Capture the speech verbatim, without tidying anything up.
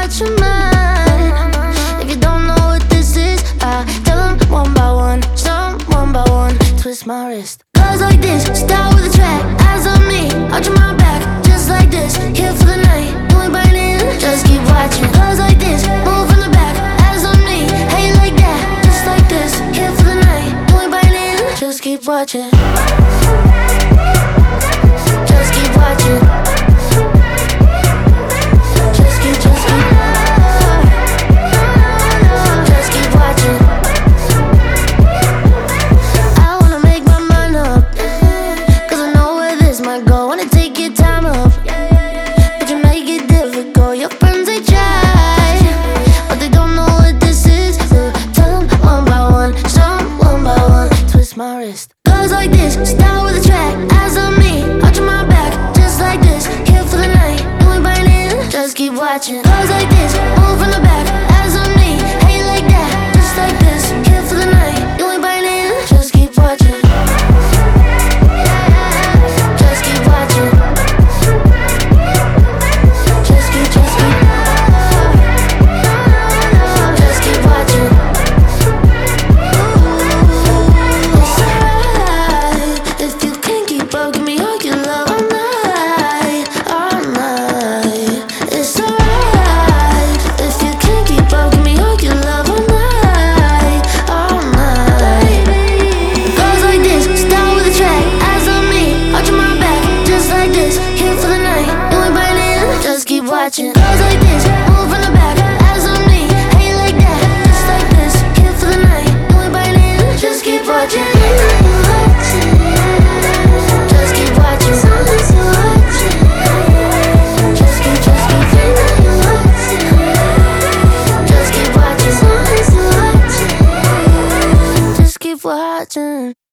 out your mind. If you don't know what this is, I tell them one by one, some one by one. Twist my wrist. Goes like this, start with a track. Eyes on me, arching my back, just like this. Here for the night, doing biting, just keep watching. Goes like this, move from the back. Eyes on me, how you like that? Just like this, here for the night, doing biting, just keep watching. Just keep watching. Just keep, just keep. Just keep watching. I wanna make my mind up, cause I know where this might go. Wanna take your time up, but you make it difficult. Your friends, they try, but they don't know what this is. So tell them one by one, some one by one. Twist my wrist. Goes like this, start with a track. Eyes on me, arching my back, just like this. Here for the night, doing biting, just keep watching. Goes like this, move from the back. Eyes on me, how you like that? Just like this, here for the night, doing biting, just keep watching. Just keep watching. Just keep, just keep. Just keep watching. It's alright if you can't keep up, give me all your love all night, all night. It's alright if you can't keep up, give me all your love all night, all night. Goes like this, start with a track. Eyes on me, arching my back, just like this. Here for the night, doing biting, just keep watching. Goes like this, move from the back. Eyes on me, how you like that? Just like this, here for the night, doing biting, just keep watching. Just keep watching. Just keep, just keep. Just keep watching. Just keep watching.